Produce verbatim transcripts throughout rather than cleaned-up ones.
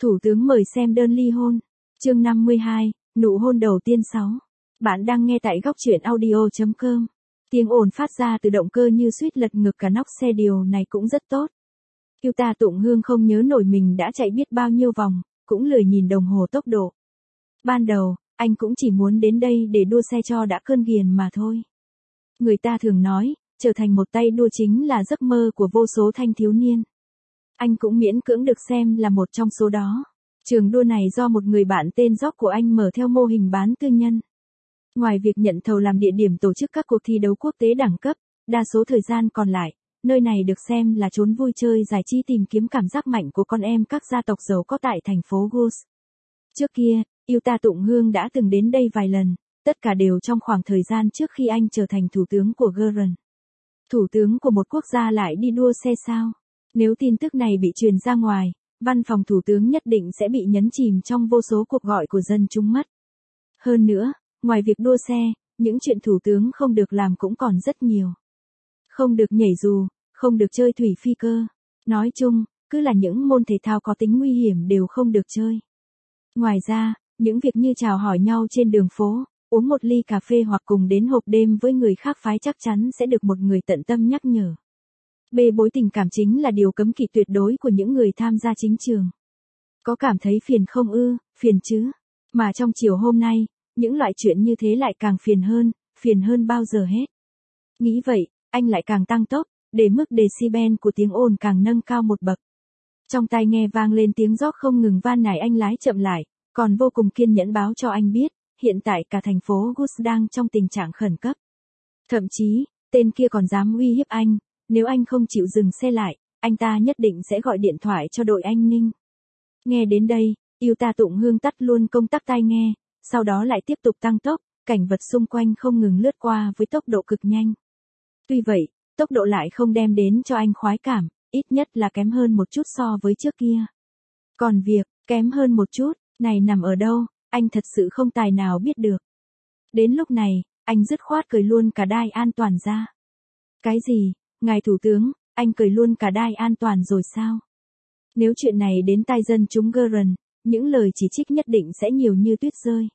Thủ tướng mời xem đơn ly hôn. Chương năm mươi hai, nụ hôn đầu tiên sáu. Bạn đang nghe tại góc truyện audio chấm com. Tiếng ồn phát ra từ động cơ như suýt lật ngược cả nóc xe, điều này cũng rất tốt. Yuta Tụng Hương không nhớ nổi mình đã chạy biết bao nhiêu vòng, cũng lười nhìn đồng hồ tốc độ. Ban đầu, anh cũng chỉ muốn đến đây để đua xe cho đã cơn ghiền mà thôi. Người ta thường nói, trở thành một tay đua chính là giấc mơ của vô số thanh thiếu niên. Anh cũng miễn cưỡng được xem là một trong số đó. Trường đua này do một người bạn tên Jock của anh mở theo mô hình bán tư nhân. Ngoài việc nhận thầu làm địa điểm tổ chức các cuộc thi đấu quốc tế đẳng cấp, đa số thời gian còn lại, nơi này được xem là chốn vui chơi giải trí tìm kiếm cảm giác mạnh của con em các gia tộc giàu có tại thành phố Goose. Trước kia, Yuta Tụng Hương đã từng đến đây vài lần, tất cả đều trong khoảng thời gian trước khi anh trở thành thủ tướng của Gurren. Thủ tướng của một quốc gia lại đi đua xe sao? Nếu tin tức này bị truyền ra ngoài, văn phòng thủ tướng nhất định sẽ bị nhấn chìm trong vô số cuộc gọi của dân chúng mất. Hơn nữa, ngoài việc đua xe, những chuyện thủ tướng không được làm cũng còn rất nhiều. Không được nhảy dù, không được chơi thủy phi cơ. Nói chung, cứ là những môn thể thao có tính nguy hiểm đều không được chơi. Ngoài ra, những việc như chào hỏi nhau trên đường phố, uống một ly cà phê hoặc cùng đến hộp đêm với người khác phái chắc chắn sẽ được một người tận tâm nhắc nhở. Bê bối tình cảm chính là điều cấm kỵ tuyệt đối của những người tham gia chính trường. Có cảm thấy phiền không ư? Phiền chứ. Mà trong chiều hôm nay, những loại chuyện như thế lại càng phiền hơn, phiền hơn bao giờ hết. Nghĩ vậy, anh lại càng tăng tốc, để mức decibel của tiếng ồn càng nâng cao một bậc. Trong tai nghe vang lên tiếng Jock không ngừng van nài anh lái chậm lại, còn vô cùng kiên nhẫn báo cho anh biết, hiện tại cả thành phố Goose đang trong tình trạng khẩn cấp. Thậm chí, tên kia còn dám uy hiếp anh, nếu anh không chịu dừng xe lại, anh ta nhất định sẽ gọi điện thoại cho đội an ninh. Nghe đến đây, Yuta Tụng Hương tắt luôn công tắc tai nghe, sau đó lại tiếp tục tăng tốc, cảnh vật xung quanh không ngừng lướt qua với tốc độ cực nhanh. Tuy vậy, tốc độ lại không đem đến cho anh khoái cảm, ít nhất là kém hơn một chút so với trước kia. Còn việc, kém hơn một chút, này nằm ở đâu, anh thật sự không tài nào biết được. Đến lúc này, anh dứt khoát cởi luôn cả đai an toàn ra. Cái gì, ngài thủ tướng, anh cởi luôn cả đai an toàn rồi sao? Nếu chuyện này đến tai dân chúng Gurren, những lời chỉ trích nhất định sẽ nhiều như tuyết rơi.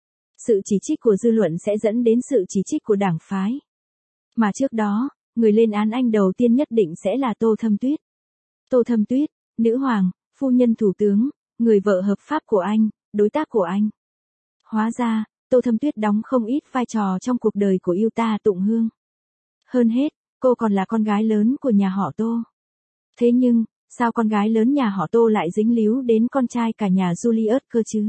Sự chỉ trích của dư luận sẽ dẫn đến sự chỉ trích của đảng phái. Mà trước đó, người lên án anh đầu tiên nhất định sẽ là Tô Thâm Tuyết. Tô Thâm Tuyết, nữ hoàng, phu nhân thủ tướng, người vợ hợp pháp của anh, đối tác của anh. Hóa ra, Tô Thâm Tuyết đóng không ít vai trò trong cuộc đời của Yuta Tụng Hương. Hơn hết, cô còn là con gái lớn của nhà họ Tô. Thế nhưng, sao con gái lớn nhà họ Tô lại dính líu đến con trai cả nhà Julius cơ chứ?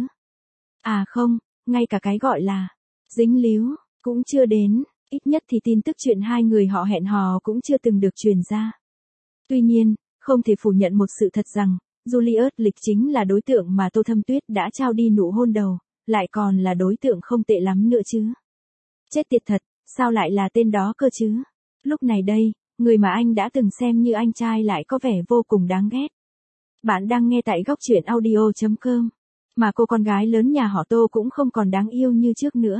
À không, ngay cả cái gọi là dính líu cũng chưa đến, ít nhất thì tin tức chuyện hai người họ hẹn hò cũng chưa từng được truyền ra. Tuy nhiên, không thể phủ nhận một sự thật rằng, Julius Lịch chính là đối tượng mà Tô Thâm Tuyết đã trao đi nụ hôn đầu, lại còn là đối tượng không tệ lắm nữa chứ. Chết tiệt thật, sao lại là tên đó cơ chứ? Lúc này đây, người mà anh đã từng xem như anh trai lại có vẻ vô cùng đáng ghét. Bạn đang nghe tại góc truyện audio chấm com. Mà cô con gái lớn nhà họ Tô cũng không còn đáng yêu như trước nữa.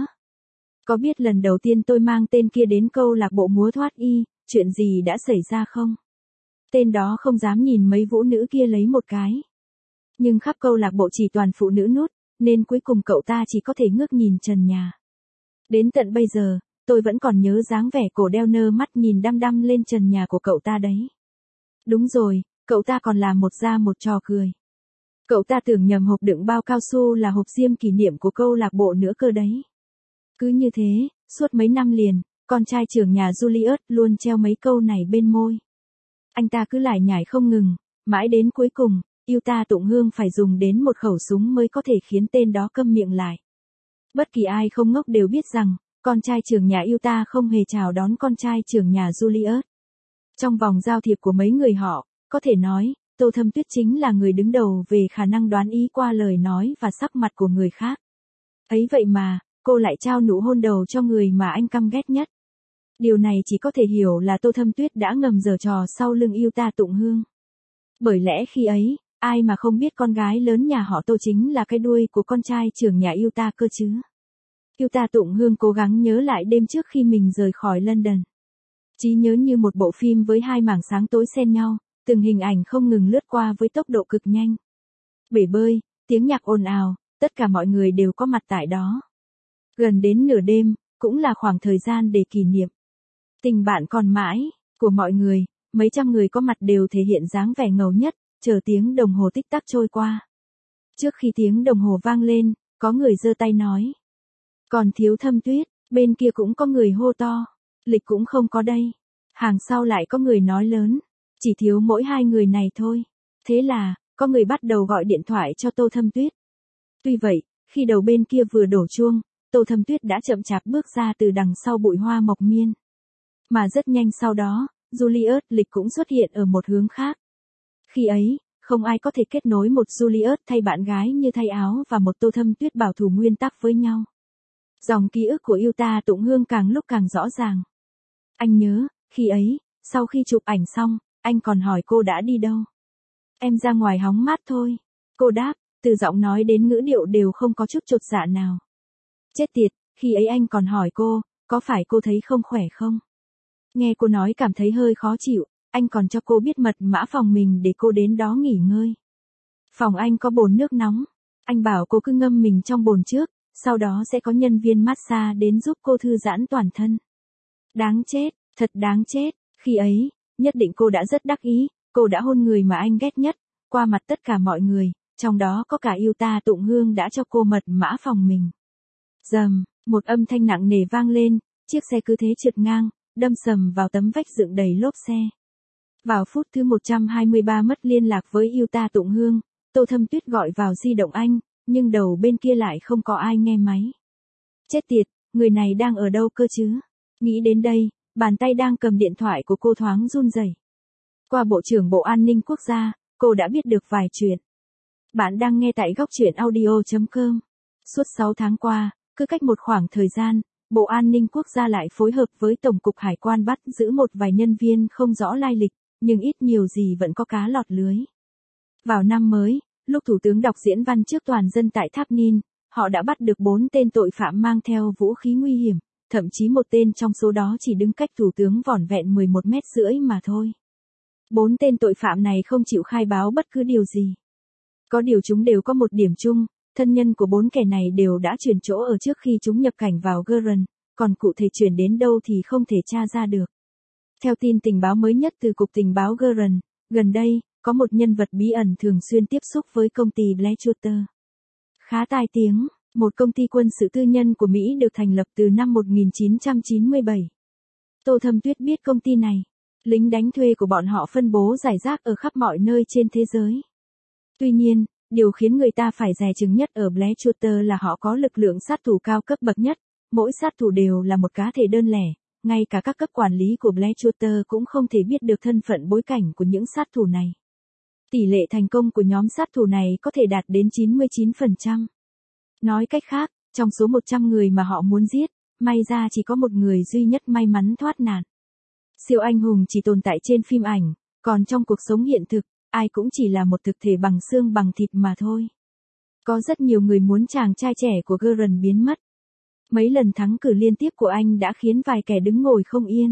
Có biết lần đầu tiên tôi mang tên kia đến câu lạc bộ múa thoát y, chuyện gì đã xảy ra không? Tên đó không dám nhìn mấy vũ nữ kia lấy một cái. Nhưng khắp câu lạc bộ chỉ toàn phụ nữ nút, nên cuối cùng cậu ta chỉ có thể ngước nhìn trần nhà. Đến tận bây giờ, tôi vẫn còn nhớ dáng vẻ cổ đeo nơ mắt nhìn đăm đăm lên trần nhà của cậu ta đấy. Đúng rồi, cậu ta còn làm một ra một trò cười. Cậu ta tưởng nhầm hộp đựng bao cao su là hộp diêm kỷ niệm của câu lạc bộ nữa cơ đấy. Cứ như thế, suốt mấy năm liền, con trai trưởng nhà Julius luôn treo mấy câu này bên môi. Anh ta cứ lải nhải không ngừng, mãi đến cuối cùng, Yuta Tụng Hương phải dùng đến một khẩu súng mới có thể khiến tên đó câm miệng lại. Bất kỳ ai không ngốc đều biết rằng, con trai trưởng nhà Yuta không hề chào đón con trai trưởng nhà Julius. Trong vòng giao thiệp của mấy người họ, có thể nói, Tô Thâm Tuyết chính là người đứng đầu về khả năng đoán ý qua lời nói và sắc mặt của người khác. Ấy vậy mà, cô lại trao nụ hôn đầu cho người mà anh căm ghét nhất. Điều này chỉ có thể hiểu là Tô Thâm Tuyết đã ngầm giở trò sau lưng Yuta Tụng Hương. Bởi lẽ khi ấy, ai mà không biết con gái lớn nhà họ Tô chính là cái đuôi của con trai trưởng nhà Yuta cơ chứ. Yuta Tụng Hương cố gắng nhớ lại đêm trước khi mình rời khỏi London. Trí nhớ như một bộ phim với hai mảng sáng tối xen nhau, từng hình ảnh không ngừng lướt qua với tốc độ cực nhanh. Bể bơi, tiếng nhạc ồn ào, tất cả mọi người đều có mặt tại đó. Gần đến nửa đêm, cũng là khoảng thời gian để kỷ niệm tình bạn còn mãi của mọi người, mấy trăm người có mặt đều thể hiện dáng vẻ ngầu nhất, chờ tiếng đồng hồ tích tắc trôi qua. Trước khi tiếng đồng hồ vang lên, có người giơ tay nói. Còn thiếu Thâm Tuyết, bên kia cũng có người hô to. Lịch cũng không có đây. Hàng sau lại có người nói lớn. Chỉ thiếu mỗi hai người này thôi. Thế là, có người bắt đầu gọi điện thoại cho Tô Thâm Tuyết. Tuy vậy, khi đầu bên kia vừa đổ chuông, Tô Thâm Tuyết đã chậm chạp bước ra từ đằng sau bụi hoa mộc miên. Mà rất nhanh sau đó, Julius Lịch cũng xuất hiện ở một hướng khác. Khi ấy, không ai có thể kết nối một Julius thay bạn gái như thay áo và một Tô Thâm Tuyết bảo thủ nguyên tắc với nhau. Dòng ký ức của Yuta Tụng Hương càng lúc càng rõ ràng. Anh nhớ, khi ấy, sau khi chụp ảnh xong, anh còn hỏi cô đã đi đâu. Em ra ngoài hóng mát thôi. Cô đáp, từ giọng nói đến ngữ điệu đều không có chút chột dạ nào. Chết tiệt, khi ấy anh còn hỏi cô, có phải cô thấy không khỏe không? Nghe cô nói cảm thấy hơi khó chịu, anh còn cho cô biết mật mã phòng mình để cô đến đó nghỉ ngơi. Phòng anh có bồn nước nóng, anh bảo cô cứ ngâm mình trong bồn trước, sau đó sẽ có nhân viên massage đến giúp cô thư giãn toàn thân. Đáng chết, thật đáng chết, khi ấy, nhất định cô đã rất đắc ý, cô đã hôn người mà anh ghét nhất, qua mặt tất cả mọi người, trong đó có cả Yuta Tụng Hương đã cho cô mật mã phòng mình. Rầm, một âm thanh nặng nề vang lên, chiếc xe cứ thế trượt ngang, đâm sầm vào tấm vách dựng đầy lốp xe. Vào phút thứ một trăm hai mươi ba mất liên lạc với Yuta Tụng Hương, Tô Thâm Tuyết gọi vào di động anh, nhưng đầu bên kia lại không có ai nghe máy. Chết tiệt, người này đang ở đâu cơ chứ? Nghĩ đến đây, bàn tay đang cầm điện thoại của cô thoáng run rẩy. Qua Bộ trưởng Bộ An ninh Quốc gia, cô đã biết được vài chuyện. Bạn đang nghe tại góc truyện audio chấm com. Suốt sáu tháng qua, cứ cách một khoảng thời gian, Bộ An ninh Quốc gia lại phối hợp với Tổng cục Hải quan bắt giữ một vài nhân viên không rõ lai lịch, nhưng ít nhiều gì vẫn có cá lọt lưới. Vào năm mới, lúc Thủ tướng đọc diễn văn trước toàn dân tại Tháp Nin, họ đã bắt được bốn tên tội phạm mang theo vũ khí nguy hiểm, thậm chí một tên trong số đó chỉ đứng cách Thủ tướng vỏn vẹn mười một mét rưỡi mà thôi. Bốn tên tội phạm này không chịu khai báo bất cứ điều gì. Có điều chúng đều có một điểm chung, thân nhân của bốn kẻ này đều đã chuyển chỗ ở trước khi chúng nhập cảnh vào Guernsey, còn cụ thể chuyển đến đâu thì không thể tra ra được. Theo tin tình báo mới nhất từ Cục Tình báo Guernsey, gần đây, có một nhân vật bí ẩn thường xuyên tiếp xúc với công ty Blackwater. Khá tai tiếng, một công ty quân sự tư nhân của Mỹ được thành lập từ năm một nghìn chín trăm chín mươi bảy. Tô Thâm Tuyết biết công ty này, lính đánh thuê của bọn họ phân bố rải rác ở khắp mọi nơi trên thế giới. Tuy nhiên, điều khiến người ta phải dè chừng nhất ở Blackwater là họ có lực lượng sát thủ cao cấp bậc nhất, mỗi sát thủ đều là một cá thể đơn lẻ, ngay cả các cấp quản lý của Blackwater cũng không thể biết được thân phận bối cảnh của những sát thủ này. Tỷ lệ thành công của nhóm sát thủ này có thể đạt đến chín mươi chín phần trăm. Nói cách khác, trong số một trăm người mà họ muốn giết, may ra chỉ có một người duy nhất may mắn thoát nạn. Siêu anh hùng chỉ tồn tại trên phim ảnh, còn trong cuộc sống hiện thực, ai cũng chỉ là một thực thể bằng xương bằng thịt mà thôi. Có rất nhiều người muốn chàng trai trẻ của Guernsey biến mất. Mấy lần thắng cử liên tiếp của anh đã khiến vài kẻ đứng ngồi không yên.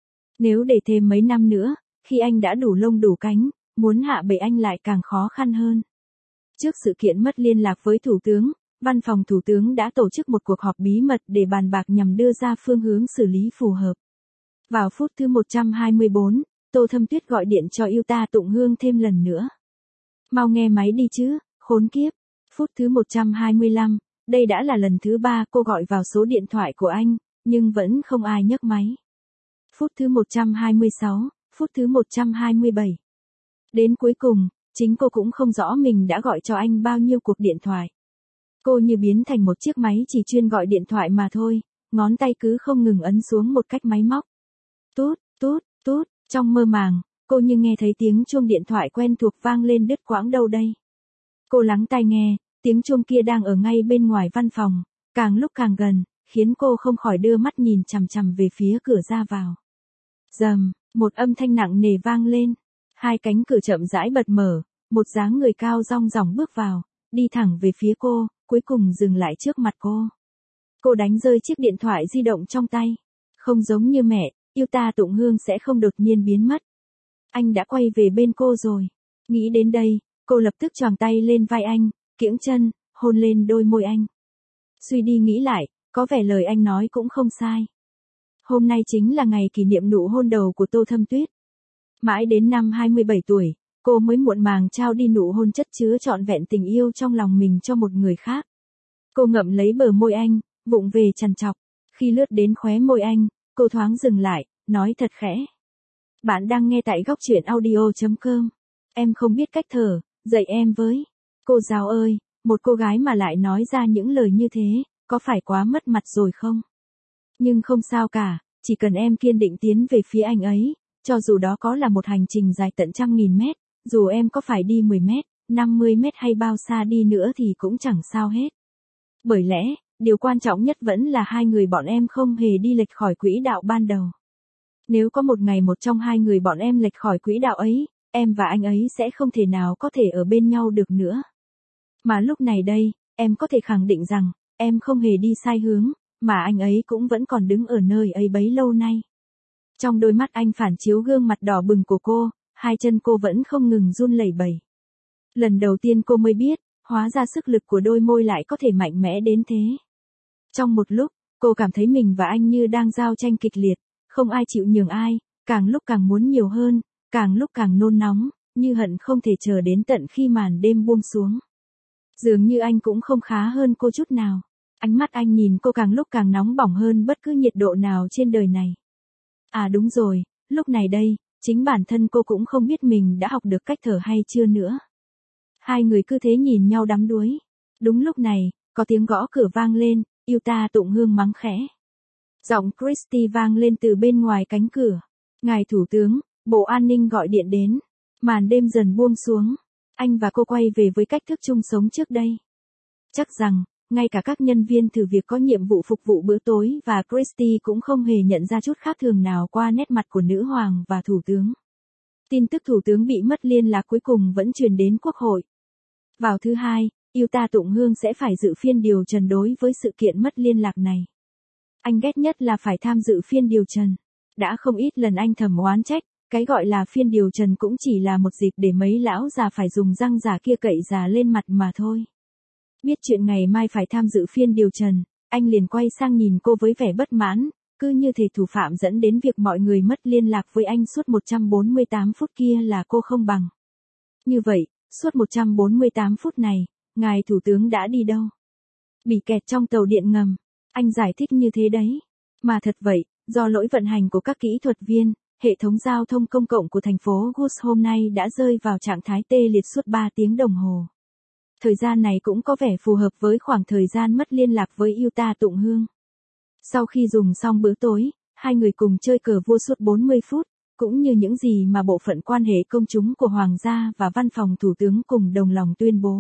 Nếu để thêm mấy năm nữa, khi anh đã đủ lông đủ cánh, muốn hạ bệ anh lại càng khó khăn hơn. Trước sự kiện mất liên lạc với Thủ tướng, Văn phòng Thủ tướng đã tổ chức một cuộc họp bí mật để bàn bạc nhằm đưa ra phương hướng xử lý phù hợp. Vào phút thứ một trăm hai mươi bốn, Tô Thâm Tuyết gọi điện cho Yuta Tụng Hương thêm lần nữa. Mau nghe máy đi chứ, khốn kiếp. Phút thứ một trăm hai mươi lăm, đây đã là lần thứ ba cô gọi vào số điện thoại của anh, nhưng vẫn không ai nhấc máy. Phút thứ một trăm hai mươi sáu, phút thứ một trăm hai mươi bảy. Đến cuối cùng, chính cô cũng không rõ mình đã gọi cho anh bao nhiêu cuộc điện thoại. Cô như biến thành một chiếc máy chỉ chuyên gọi điện thoại mà thôi, ngón tay cứ không ngừng ấn xuống một cách máy móc. Tút, tút, tút, trong mơ màng, cô như nghe thấy tiếng chuông điện thoại quen thuộc vang lên đứt quãng đâu đây. Cô lắng tai nghe, tiếng chuông kia đang ở ngay bên ngoài văn phòng, càng lúc càng gần, khiến cô không khỏi đưa mắt nhìn chằm chằm về phía cửa ra vào. Rầm, một âm thanh nặng nề vang lên, hai cánh cửa chậm rãi bật mở, một dáng người cao rong ròng bước vào, đi thẳng về phía cô, cuối cùng dừng lại trước mặt cô. Cô đánh rơi chiếc điện thoại di động trong tay. Không giống như mẹ, Yuta Tụng Hương sẽ không đột nhiên biến mất. Anh đã quay về bên cô rồi. Nghĩ đến đây, Cô lập tức choàng tay lên vai anh, kiễng chân, hôn lên đôi môi anh. Suy đi nghĩ lại, có vẻ lời anh nói cũng không sai. Hôm nay chính là ngày kỷ niệm nụ hôn đầu của Tô Thâm Tuyết. Mãi đến năm hai mươi bảy tuổi, cô mới muộn màng trao đi nụ hôn chất chứa trọn vẹn tình yêu trong lòng mình cho một người khác. Cô ngậm lấy bờ môi anh, vụng về trằn trọc. Khi lướt đến khóe môi anh, cô thoáng dừng lại, nói thật khẽ. Bạn đang nghe tại góc truyện audio chấm com. Em không biết cách thở, dạy em với. Cô giáo ơi, một cô gái mà lại nói ra những lời như thế, có phải quá mất mặt rồi không? Nhưng không sao cả, chỉ cần em kiên định tiến về phía anh ấy, cho dù đó có là một hành trình dài tận trăm nghìn mét, dù em có phải đi mười mét, năm mươi mét hay bao xa đi nữa thì cũng chẳng sao hết. Bởi lẽ, điều quan trọng nhất vẫn là hai người bọn em không hề đi lệch khỏi quỹ đạo ban đầu. Nếu có một ngày một trong hai người bọn em lệch khỏi quỹ đạo ấy, em và anh ấy sẽ không thể nào có thể ở bên nhau được nữa. Mà lúc này đây, em có thể khẳng định rằng, em không hề đi sai hướng, mà anh ấy cũng vẫn còn đứng ở nơi ấy bấy lâu nay. Trong đôi mắt anh phản chiếu gương mặt đỏ bừng của cô, hai chân cô vẫn không ngừng run lẩy bẩy. Lần đầu tiên cô mới biết, hóa ra sức lực của đôi môi lại có thể mạnh mẽ đến thế. Trong một lúc, cô cảm thấy mình và anh như đang giao tranh kịch liệt, không ai chịu nhường ai, càng lúc càng muốn nhiều hơn, càng lúc càng nôn nóng, như hận không thể chờ đến tận khi màn đêm buông xuống. Dường như anh cũng không khá hơn cô chút nào. Ánh mắt anh nhìn cô càng lúc càng nóng bỏng hơn bất cứ nhiệt độ nào trên đời này. À đúng rồi, lúc này đây, chính bản thân cô cũng không biết mình đã học được cách thở hay chưa nữa. Hai người cứ thế nhìn nhau đắm đuối. Đúng lúc này, có tiếng gõ cửa vang lên, yêu ta tụng hương mắng khẽ. Giọng Christy vang lên từ bên ngoài cánh cửa. Ngài Thủ tướng, Bộ An ninh gọi điện đến. Màn đêm dần buông xuống. Anh và cô quay về với cách thức chung sống trước đây. Chắc rằng, ngay cả các nhân viên thử việc có nhiệm vụ phục vụ bữa tối và Christy cũng không hề nhận ra chút khác thường nào qua nét mặt của nữ hoàng và thủ tướng. Tin tức thủ tướng bị mất liên lạc cuối cùng vẫn truyền đến quốc hội. Vào thứ hai, yêu ta tụng hương sẽ phải dự phiên điều trần đối với sự kiện mất liên lạc này. Anh ghét nhất là phải tham dự phiên điều trần. Đã không ít lần anh thầm oán trách, cái gọi là phiên điều trần cũng chỉ là một dịp để mấy lão già phải dùng răng giả kia cậy già lên mặt mà thôi. Biết chuyện ngày mai phải tham dự phiên điều trần, anh liền quay sang nhìn cô với vẻ bất mãn, cứ như thể thủ phạm dẫn đến việc mọi người mất liên lạc với anh suốt một trăm bốn mươi tám phút kia là cô không bằng. Như vậy, suốt một trăm bốn mươi tám phút này, ngài thủ tướng đã đi đâu? Bị kẹt trong tàu điện ngầm. Anh giải thích như thế đấy. Mà thật vậy, do lỗi vận hành của các kỹ thuật viên, hệ thống giao thông công cộng của thành phố Gus hôm nay đã rơi vào trạng thái tê liệt suốt ba tiếng đồng hồ. Thời gian này cũng có vẻ phù hợp với khoảng thời gian mất liên lạc với yêu ta tụng hương. Sau khi dùng xong bữa tối, hai người cùng chơi cờ vua suốt bốn mươi phút, cũng như những gì mà bộ phận quan hệ công chúng của Hoàng gia và văn phòng thủ tướng cùng đồng lòng tuyên bố.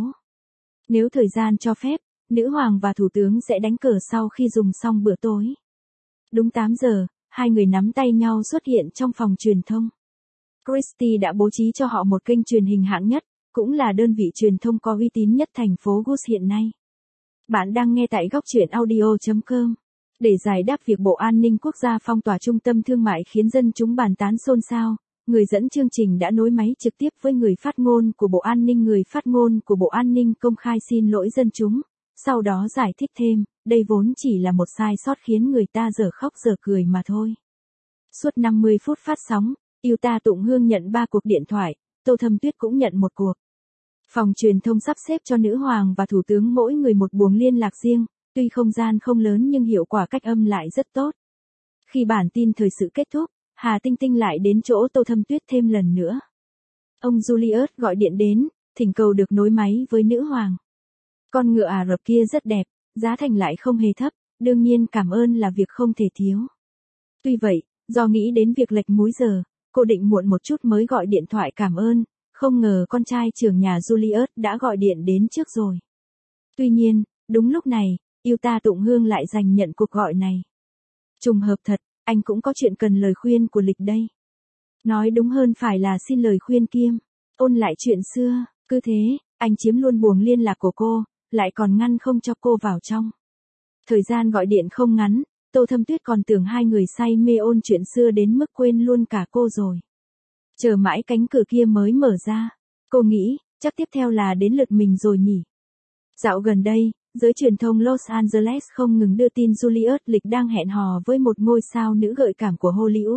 Nếu thời gian cho phép, nữ hoàng và thủ tướng sẽ đánh cờ sau khi dùng xong bữa tối. Đúng tám giờ, hai người nắm tay nhau xuất hiện trong phòng truyền thông. Christy đã bố trí cho họ một kênh truyền hình hạng nhất, cũng là đơn vị truyền thông có uy tín nhất thành phố Gus hiện nay. Bạn đang nghe tại góc truyện audio chấm com. Để giải đáp việc Bộ An ninh Quốc gia phong tỏa trung tâm thương mại khiến dân chúng bàn tán xôn xao, người dẫn chương trình đã nối máy trực tiếp với người phát ngôn của Bộ An ninh. Người phát ngôn của Bộ An ninh công khai xin lỗi dân chúng, sau đó giải thích thêm, đây vốn chỉ là một sai sót khiến người ta dở khóc dở cười mà thôi. Suốt năm mươi phút phát sóng, yêu ta tụng hương nhận ba cuộc điện thoại, Tô Thâm Tuyết cũng nhận một cuộc. Phòng truyền thông sắp xếp cho nữ hoàng và thủ tướng mỗi người một buồng liên lạc riêng, tuy không gian không lớn nhưng hiệu quả cách âm lại rất tốt. Khi bản tin thời sự kết thúc, Hà Tinh Tinh lại đến chỗ Tô Thâm Tuyết thêm lần nữa. Ông Julius gọi điện đến, thỉnh cầu được nối máy với nữ hoàng. Con ngựa Ả Rập kia rất đẹp, giá thành lại không hề thấp, đương nhiên cảm ơn là việc không thể thiếu. Tuy vậy, do nghĩ đến việc lệch múi giờ, cô định muộn một chút mới gọi điện thoại cảm ơn, không ngờ con trai trưởng nhà Julius đã gọi điện đến trước rồi. Tuy nhiên, đúng lúc này, yêu ta tụng hương lại giành nhận cuộc gọi này. Trùng hợp thật, anh cũng có chuyện cần lời khuyên của Lịch đây. Nói đúng hơn phải là xin lời khuyên kiêm, ôn lại chuyện xưa, cứ thế, anh chiếm luôn buồng liên lạc của cô, lại còn ngăn không cho cô vào trong. Thời gian gọi điện không ngắn, Tô Thâm Tuyết còn tưởng hai người say mê ôn chuyện xưa đến mức quên luôn cả cô rồi. Chờ mãi cánh cửa kia mới mở ra, cô nghĩ, chắc tiếp theo là đến lượt mình rồi nhỉ. Dạo gần đây, giới truyền thông Los Angeles không ngừng đưa tin Juliet Lịch đang hẹn hò với một ngôi sao nữ gợi cảm của Hollywood.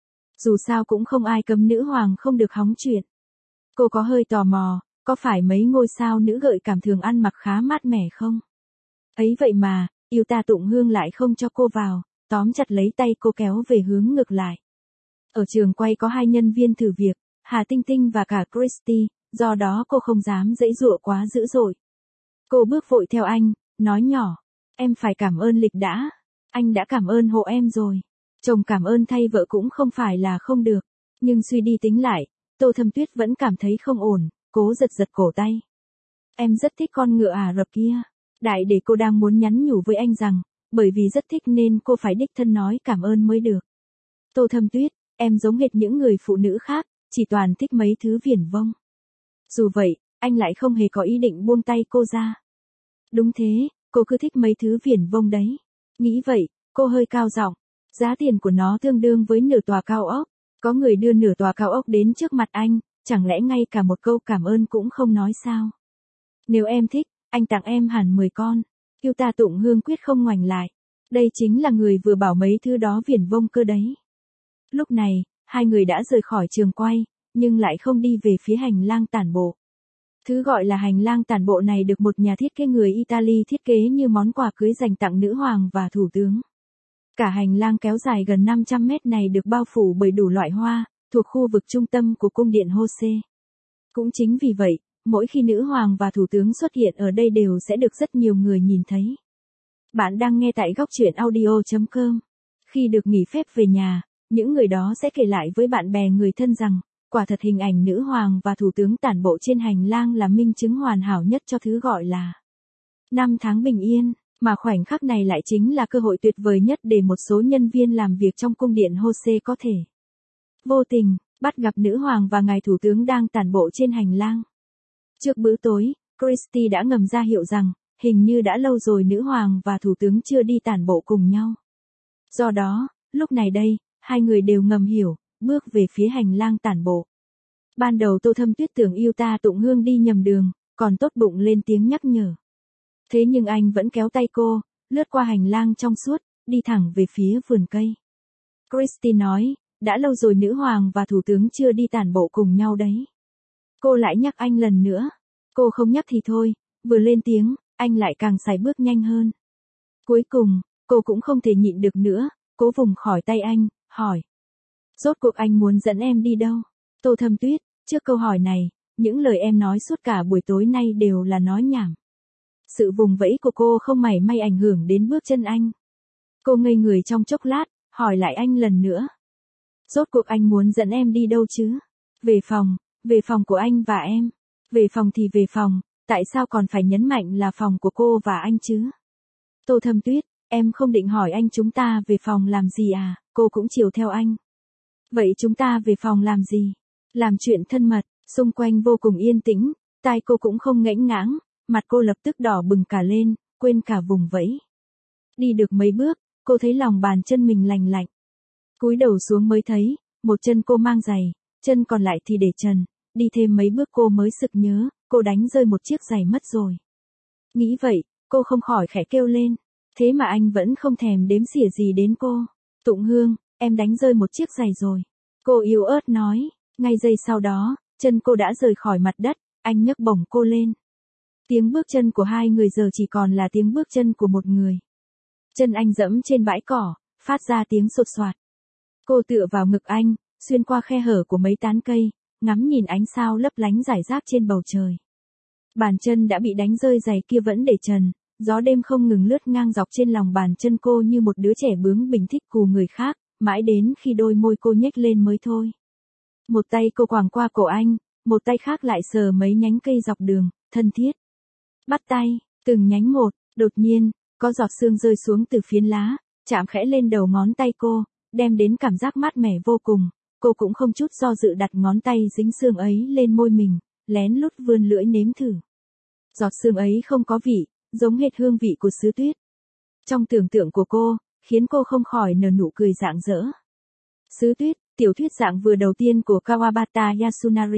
Dù sao cũng không ai cấm nữ hoàng không được hóng chuyện. Cô có hơi tò mò, có phải mấy ngôi sao nữ gợi cảm thường ăn mặc khá mát mẻ không? Ấy vậy mà, yêu ta Tụng Hương lại không cho cô vào, tóm chặt lấy tay cô kéo về hướng ngược lại. Ở trường quay có hai nhân viên thử việc, Hà Tinh Tinh và cả Christy, do đó cô không dám giãy giụa quá dữ dội. Cô bước vội theo anh, nói nhỏ, em phải cảm ơn Lịch đã, anh đã cảm ơn hộ em rồi. Chồng cảm ơn thay vợ cũng không phải là không được, nhưng suy đi tính lại, Tô Thâm Tuyết vẫn cảm thấy không ổn, cố giật giật cổ tay. Em rất thích con ngựa Ả Rập kia. Đại để cô đang muốn nhắn nhủ với anh rằng, bởi vì rất thích nên cô phải đích thân nói cảm ơn mới được. Tô Thâm Tuyết, em giống hệt những người phụ nữ khác, chỉ toàn thích mấy thứ viển vông. Dù vậy, anh lại không hề có ý định buông tay cô ra. Đúng thế, cô cứ thích mấy thứ viển vông đấy. Nghĩ vậy, cô hơi cao giọng. Giá tiền của nó tương đương với nửa tòa cao ốc. Có người đưa nửa tòa cao ốc đến trước mặt anh, chẳng lẽ ngay cả một câu cảm ơn cũng không nói sao? Nếu em thích, anh tặng em hẳn mười con. Yêu ta Tụng Hương quyết không ngoảnh lại. Đây chính là người vừa bảo mấy thứ đó viển vông cơ đấy. Lúc này, hai người đã rời khỏi trường quay, nhưng lại không đi về phía hành lang tản bộ. Thứ gọi là hành lang tản bộ này được một nhà thiết kế người Italy thiết kế như món quà cưới dành tặng nữ hoàng và thủ tướng. Cả hành lang kéo dài gần năm trăm mét này được bao phủ bởi đủ loại hoa, thuộc khu vực trung tâm của cung điện Jose. Cũng chính vì vậy, mỗi khi nữ hoàng và thủ tướng xuất hiện ở đây đều sẽ được rất nhiều người nhìn thấy. Bạn đang nghe tại góc truyện audio chấm com. Khi được nghỉ phép về nhà, những người đó sẽ kể lại với bạn bè người thân rằng, quả thật hình ảnh nữ hoàng và thủ tướng tản bộ trên hành lang là minh chứng hoàn hảo nhất cho thứ gọi là năm tháng bình yên, mà khoảnh khắc này lại chính là cơ hội tuyệt vời nhất để một số nhân viên làm việc trong cung điện Jose có thể vô tình bắt gặp nữ hoàng và ngài thủ tướng đang tản bộ trên hành lang. Trước bữa tối, Christy đã ngầm ra hiệu rằng, hình như đã lâu rồi nữ hoàng và thủ tướng chưa đi tản bộ cùng nhau. Do đó, lúc này đây, hai người đều ngầm hiểu, bước về phía hành lang tản bộ. Ban đầu Tô Thâm Tuyết tưởng yêu ta Tụng Hương đi nhầm đường, còn tốt bụng lên tiếng nhắc nhở. Thế nhưng anh vẫn kéo tay cô, lướt qua hành lang trong suốt, đi thẳng về phía vườn cây. Christy nói, đã lâu rồi nữ hoàng và thủ tướng chưa đi tản bộ cùng nhau đấy. Cô lại nhắc anh lần nữa. Cô không nhắc thì thôi, vừa lên tiếng, anh lại càng sải bước nhanh hơn. Cuối cùng, cô cũng không thể nhịn được nữa, cố vùng khỏi tay anh, hỏi. Rốt cuộc anh muốn dẫn em đi đâu? Tô Thâm Tuyết, trước câu hỏi này, những lời em nói suốt cả buổi tối nay đều là nói nhảm. Sự vùng vẫy của cô không mảy may ảnh hưởng đến bước chân anh. Cô ngây người trong chốc lát, hỏi lại anh lần nữa. Rốt cuộc anh muốn dẫn em đi đâu chứ? Về phòng, về phòng của anh và em. Về phòng thì về phòng, tại sao còn phải nhấn mạnh là phòng của cô và anh chứ? Tô Thâm Tuyết, em không định hỏi anh chúng ta về phòng làm gì à? Cô cũng chiều theo anh. Vậy chúng ta về phòng làm gì? Làm chuyện thân mật, xung quanh vô cùng yên tĩnh, tai cô cũng không ngẽnh ngãng, mặt cô lập tức đỏ bừng cả lên, quên cả vùng vẫy. Đi được mấy bước, cô thấy lòng bàn chân mình lành lạnh. Cúi đầu xuống mới thấy, một chân cô mang giày, chân còn lại thì để trần, đi thêm mấy bước cô mới sực nhớ, cô đánh rơi một chiếc giày mất rồi. Nghĩ vậy, cô không khỏi khẽ kêu lên, thế mà anh vẫn không thèm đếm xỉa gì đến cô. Tụng Hương, em đánh rơi một chiếc giày rồi. Cô yếu ớt nói, ngay giây sau đó, chân cô đã rời khỏi mặt đất, anh nhấc bổng cô lên. Tiếng bước chân của hai người giờ chỉ còn là tiếng bước chân của một người. Chân anh dẫm trên bãi cỏ, phát ra tiếng sột soạt. Cô tựa vào ngực anh, xuyên qua khe hở của mấy tán cây, ngắm nhìn ánh sao lấp lánh rải rác trên bầu trời. Bàn chân đã bị đánh rơi giày kia vẫn để trần, gió đêm không ngừng lướt ngang dọc trên lòng bàn chân cô như một đứa trẻ bướng bỉnh thích cù người khác, mãi đến khi đôi môi cô nhếch lên mới thôi. Một tay cô quàng qua cổ anh, một tay khác lại sờ mấy nhánh cây dọc đường, thân thiết. Bắt tay, từng nhánh một, đột nhiên, có giọt sương rơi xuống từ phiến lá, chạm khẽ lên đầu ngón tay cô, đem đến cảm giác mát mẻ vô cùng. Cô cũng không chút do dự đặt ngón tay dính sương ấy lên môi mình, lén lút vươn lưỡi nếm thử. Giọt sương ấy không có vị, giống hệt hương vị của sứ tuyết. Trong tưởng tượng của cô, khiến cô không khỏi nở nụ cười rạng rỡ. Sứ tuyết, tiểu thuyết dạng vừa đầu tiên của Kawabata Yasunari,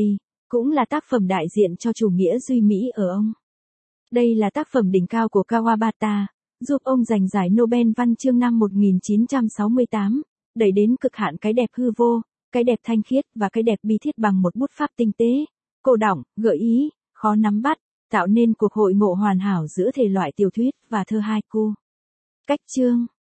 cũng là tác phẩm đại diện cho chủ nghĩa duy mỹ ở ông. Đây là tác phẩm đỉnh cao của Kawabata, giúp ông giành giải Nobel văn chương năm một nghìn chín trăm sáu mươi tám, đẩy đến cực hạn cái đẹp hư vô, cái đẹp thanh khiết và cái đẹp bi thiết bằng một bút pháp tinh tế, cô đọng, gợi ý, khó nắm bắt, tạo nên cuộc hội ngộ hoàn hảo giữa thể loại tiểu thuyết và thơ haiku. Cách chương